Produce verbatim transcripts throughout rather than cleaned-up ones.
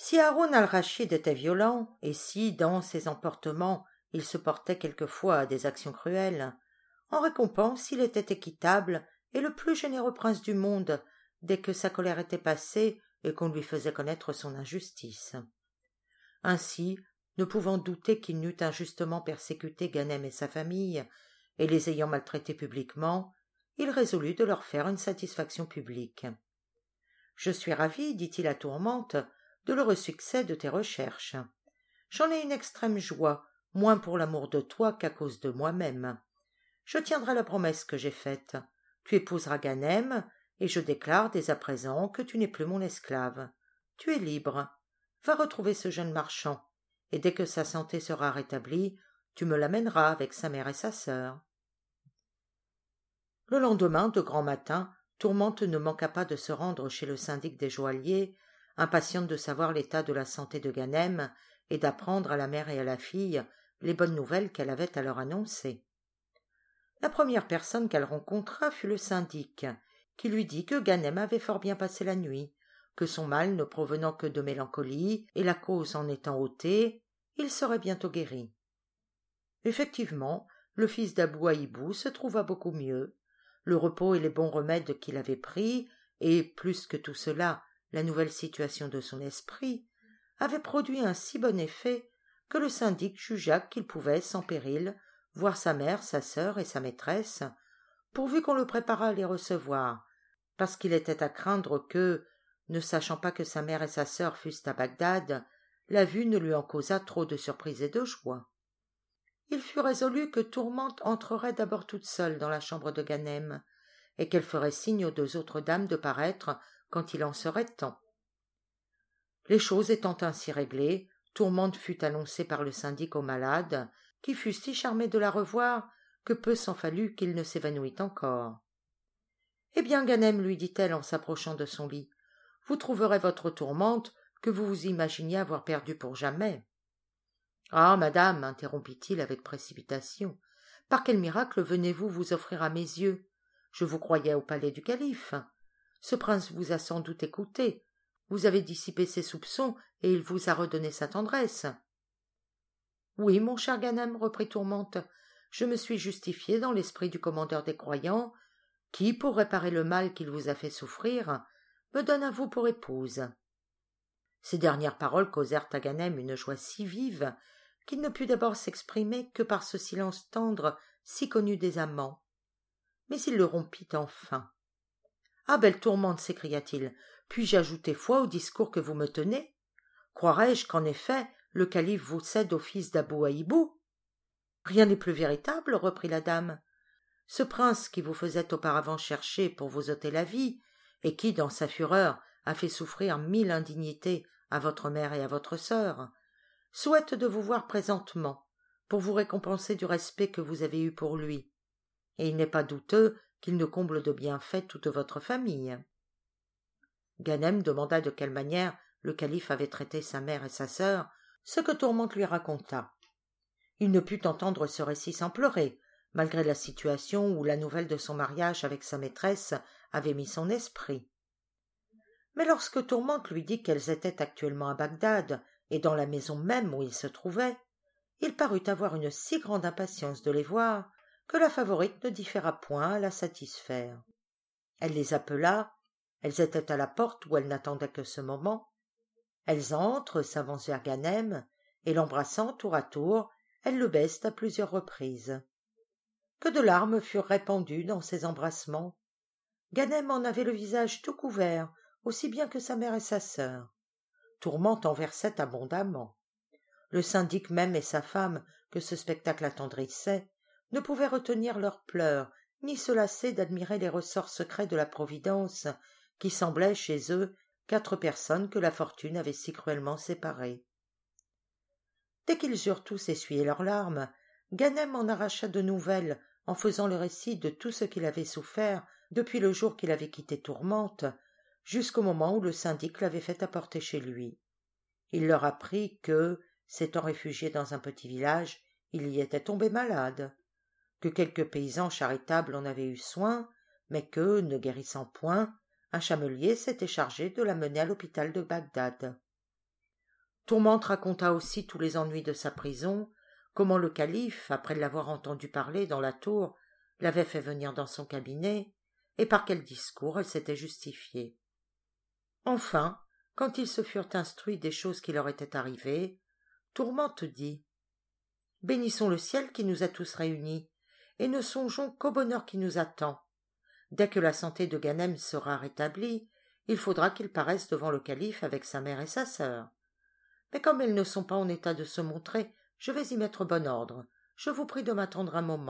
Si Haroun al-Rachid était violent, et si, dans ses emportements, il se portait quelquefois à des actions cruelles, en récompense il était équitable et le plus généreux prince du monde dès que sa colère était passée et qu'on lui faisait connaître son injustice. Ainsi, ne pouvant douter qu'il n'eût injustement persécuté Ganem et sa famille, et les ayant maltraités publiquement, il résolut de leur faire une satisfaction publique. « Je suis ravi, dit-il à Tourmente, de l'heureux succès de tes recherches. J'en ai une extrême joie, moins pour l'amour de toi qu'à cause de moi-même. Je tiendrai la promesse que j'ai faite. Tu épouseras Ganem, et je déclare dès à présent que tu n'es plus mon esclave. Tu es libre. Va retrouver ce jeune marchand, et dès que sa santé sera rétablie, tu me l'amèneras avec sa mère et sa sœur. » Le lendemain, de grand matin, Tourmente ne manqua pas de se rendre chez le syndic des joailliers, impatiente de savoir l'état de la santé de Ganem et d'apprendre à la mère et à la fille les bonnes nouvelles qu'elle avait à leur annoncer. La première personne qu'elle rencontra fut le syndic, qui lui dit que Ganem avait fort bien passé la nuit, que son mal ne provenant que de mélancolie, et la cause en étant ôtée, il serait bientôt guéri. Effectivement, le fils d'Abou Haïbou se trouva beaucoup mieux. Le repos et les bons remèdes qu'il avait pris, et, plus que tout cela, la nouvelle situation de son esprit, avaient produit un si bon effet que le syndic jugea qu'il pouvait, sans péril, voir sa mère, sa sœur et sa maîtresse, pourvu qu'on le préparât à les recevoir, parce qu'il était à craindre que, ne sachant pas que sa mère et sa sœur fussent à Bagdad, la vue ne lui en causât trop de surprise et de joie. Il fut résolu que Tourmente entrerait d'abord toute seule dans la chambre de Ganem, et qu'elle ferait signe aux deux autres dames de paraître quand il en serait temps. Les choses étant ainsi réglées, Tourmente fut annoncée par le syndic au malade, qui fut si charmé de la revoir que peu s'en fallut qu'il ne s'évanouit encore. « Eh bien, Ganem, lui dit-elle en s'approchant de son lit, vous trouverez votre Tourmente que vous vous imaginiez avoir perdue pour jamais. » « Ah, madame, interrompit-il avec précipitation, par quel miracle venez-vous vous offrir à mes yeux? Je vous croyais au palais du calife. Ce prince vous a sans doute écouté. Vous avez dissipé ses soupçons et il vous a redonné sa tendresse. »« Oui, mon cher Ganem, reprit Tourmente, je me suis justifié dans l'esprit du commandeur des croyants, qui, pour réparer le mal qu'il vous a fait souffrir, me donne à vous pour épouse. » Ces dernières paroles causèrent à Ganem une joie si vive qu'il ne put d'abord s'exprimer que par ce silence tendre si connu des amants. Mais il le rompit enfin. « Ah, belle Tourmente, s'écria-t-il, puis-je ajouter foi au discours que vous me tenez? Croirais-je qu'en effet le calife vous cède au fils d'Abou Haïbou? »« Rien n'est plus véritable, reprit la dame. Ce prince qui vous faisait auparavant chercher pour vous ôter la vie, et qui, dans sa fureur, a fait souffrir mille indignités à votre mère et à votre sœur, souhaite de vous voir présentement, pour vous récompenser du respect que vous avez eu pour lui, et il n'est pas douteux qu'il ne comble de bienfaits toute votre famille. » Ganem demanda de quelle manière le calife avait traité sa mère et sa sœur, ce que Tourmente lui raconta. Il ne put entendre ce récit sans pleurer, malgré la situation où la nouvelle de son mariage avec sa maîtresse avait mis son esprit. Mais lorsque Tourmente lui dit qu'elles étaient actuellement à Bagdad, et dans la maison même où il se trouvait, il parut avoir une si grande impatience de les voir que la favorite ne différa point à la satisfaire. Elle les appela, elles étaient à la porte où elle n'attendait que ce moment. Elles entrent, s'avancent vers Ganem, et l'embrassant tour à tour, elles le baisent à plusieurs reprises. Que de larmes furent répandues dans ces embrassements. Ganem en avait le visage tout couvert, aussi bien que sa mère et sa sœur. Tourmente en versait abondamment. Le syndic même et sa femme, que ce spectacle attendrissait, ne pouvaient retenir leurs pleurs, ni se lasser d'admirer les ressorts secrets de la Providence, qui semblaient chez eux quatre personnes que la fortune avait si cruellement séparées. Dès qu'ils eurent tous essuyé leurs larmes, Ganem en arracha de nouvelles, en faisant le récit de tout ce qu'il avait souffert depuis le jour qu'il avait quitté Tourmente, jusqu'au moment où le syndic l'avait fait apporter chez lui. Il leur apprit que, s'étant réfugié dans un petit village, il y était tombé malade, que quelques paysans charitables en avaient eu soin, mais que, ne guérissant point, un chamelier s'était chargé de l'amener à l'hôpital de Bagdad. Tourmente raconta aussi tous les ennuis de sa prison, comment le calife, après l'avoir entendu parler dans la tour, l'avait fait venir dans son cabinet, et par quel discours elle s'était justifiée. Enfin, quand ils se furent instruits des choses qui leur étaient arrivées, Tourmente dit « Bénissons le ciel qui nous a tous réunis, et ne songeons qu'au bonheur qui nous attend. Dès que la santé de Ganem sera rétablie, il faudra qu'il paraisse devant le calife avec sa mère et sa sœur. Mais comme elles ne sont pas en état de se montrer, je vais y mettre bon ordre. Je vous prie de m'attendre un moment. »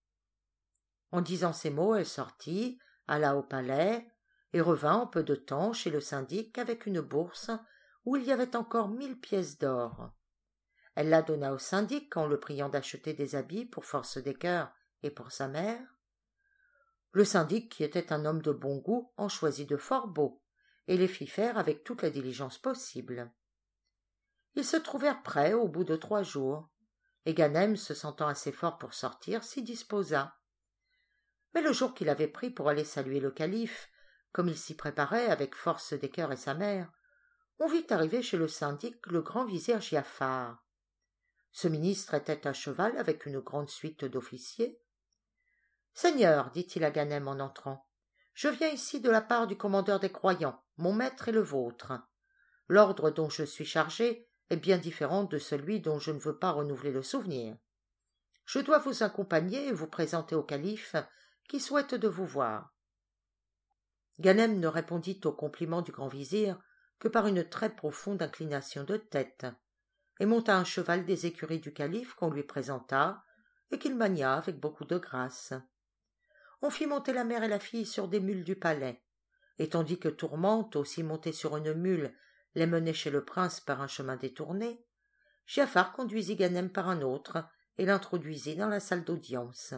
En disant ces mots, elle sortit, alla au palais, et revint en peu de temps chez le syndic avec une bourse où il y avait encore mille pièces d'or. Elle la donna au syndic en le priant d'acheter des habits pour Force des Cœurs et pour sa mère. Le syndic, qui était un homme de bon goût, en choisit de fort beaux, et les fit faire avec toute la diligence possible. Ils se trouvèrent prêts au bout de trois jours, et Ganem, se sentant assez fort pour sortir, s'y disposa. Mais le jour qu'il avait pris pour aller saluer le calife, comme il s'y préparait avec Force des Cœurs et sa mère, on vit arriver chez le syndic le grand vizir Giafar. Ce ministre était à cheval avec une grande suite d'officiers. « Seigneur, dit-il à Ganem en entrant, je viens ici de la part du commandeur des croyants, mon maître et le vôtre. L'ordre dont je suis chargé est bien différent de celui dont je ne veux pas renouveler le souvenir. Je dois vous accompagner et vous présenter au calife qui souhaite de vous voir. » Ganem ne répondit au compliment du grand vizir que par une très profonde inclination de tête, et monta un cheval des écuries du calife qu'on lui présenta et qu'il mania avec beaucoup de grâce. On fit monter la mère et la fille sur des mules du palais, et tandis que Tourmente, aussi montée sur une mule, les menait chez le prince par un chemin détourné, Giafar conduisit Ganem par un autre et l'introduisit dans la salle d'audience.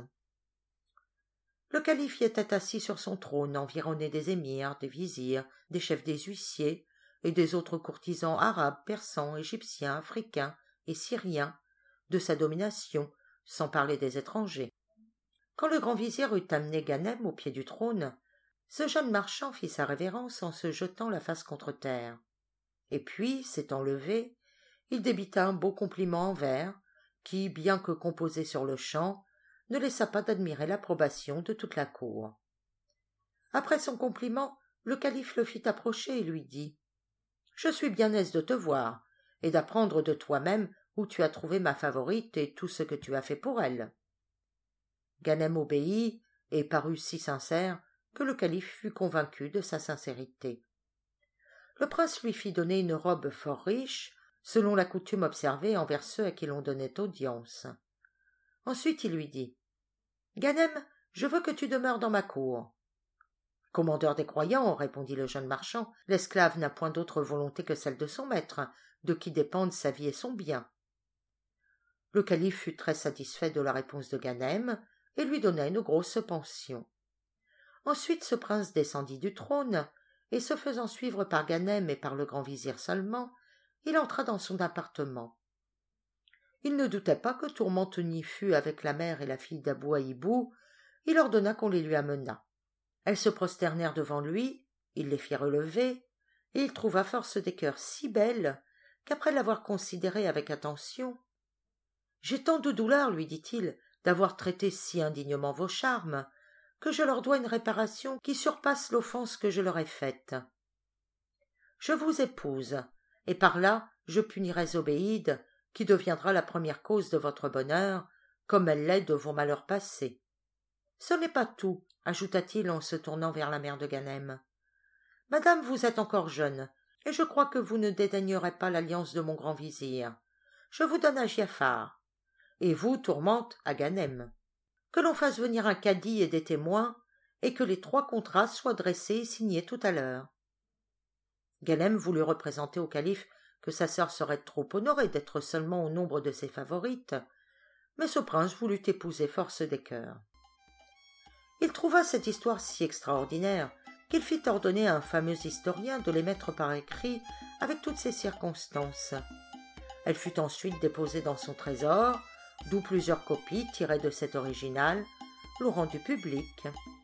Le calife y était assis sur son trône, environné des émirs, des vizirs, des chefs des huissiers et des autres courtisans arabes, persans, égyptiens, africains et syriens de sa domination, sans parler des étrangers. Quand le grand vizir eut amené Ganem au pied du trône, ce jeune marchand fit sa révérence en se jetant la face contre terre. Et puis, s'étant levé, il débita un beau compliment en vers, qui, bien que composé sur le champ, ne laissa pas d'admirer l'approbation de toute la cour. Après son compliment, le calife le fit approcher et lui dit « Je suis bien aise de te voir, et d'apprendre de toi-même où tu as trouvé ma favorite et tout ce que tu as fait pour elle. » Ganem obéit et parut si sincère que le calife fut convaincu de sa sincérité. Le prince lui fit donner une robe fort riche, selon la coutume observée envers ceux à qui l'on donnait audience. Ensuite il lui dit « Ganem, je veux que tu demeures dans ma cour. » « Commandeur des croyants, répondit le jeune marchand, l'esclave n'a point d'autre volonté que celle de son maître, de qui dépendent sa vie et son bien. » Le calife fut très satisfait de la réponse de Ganem et lui donna une grosse pension. Ensuite ce prince descendit du trône, et se faisant suivre par Ganem et par le grand vizir seulement, il entra dans son appartement. Il ne doutait pas que Tourmente n'y fût avec la mère et la fille d'Abou Haïbou. Il ordonna qu'on les lui amenât. Elles se prosternèrent devant lui, il les fit relever, et il trouva Force des Cœurs si belle qu'après l'avoir considérée avec attention, « J'ai tant de douleur, lui dit-il, d'avoir traité si indignement vos charmes, que je leur dois une réparation qui surpasse l'offense que je leur ai faite. Je vous épouse, et par là je punirai Zobéide, qui deviendra la première cause de votre bonheur, comme elle l'est de vos malheurs passés. Ce n'est pas tout, ajouta-t-il en se tournant vers la mère de Ganem. Madame, vous êtes encore jeune, et je crois que vous ne dédaignerez pas l'alliance de mon grand vizir. Je vous donne à Giafar, et vous, Tourmente, à Ganem. Que l'on fasse venir un cadi et des témoins, et que les trois contrats soient dressés et signés tout à l'heure. » Ganem voulut représenter au calife que sa sœur serait trop honorée d'être seulement au nombre de ses favorites, mais ce prince voulut épouser Force des Cœurs. Il trouva cette histoire si extraordinaire qu'il fit ordonner à un fameux historien de les mettre par écrit avec toutes ces circonstances. Elle fut ensuite déposée dans son trésor, d'où plusieurs copies tirées de cet original l'ont rendu public.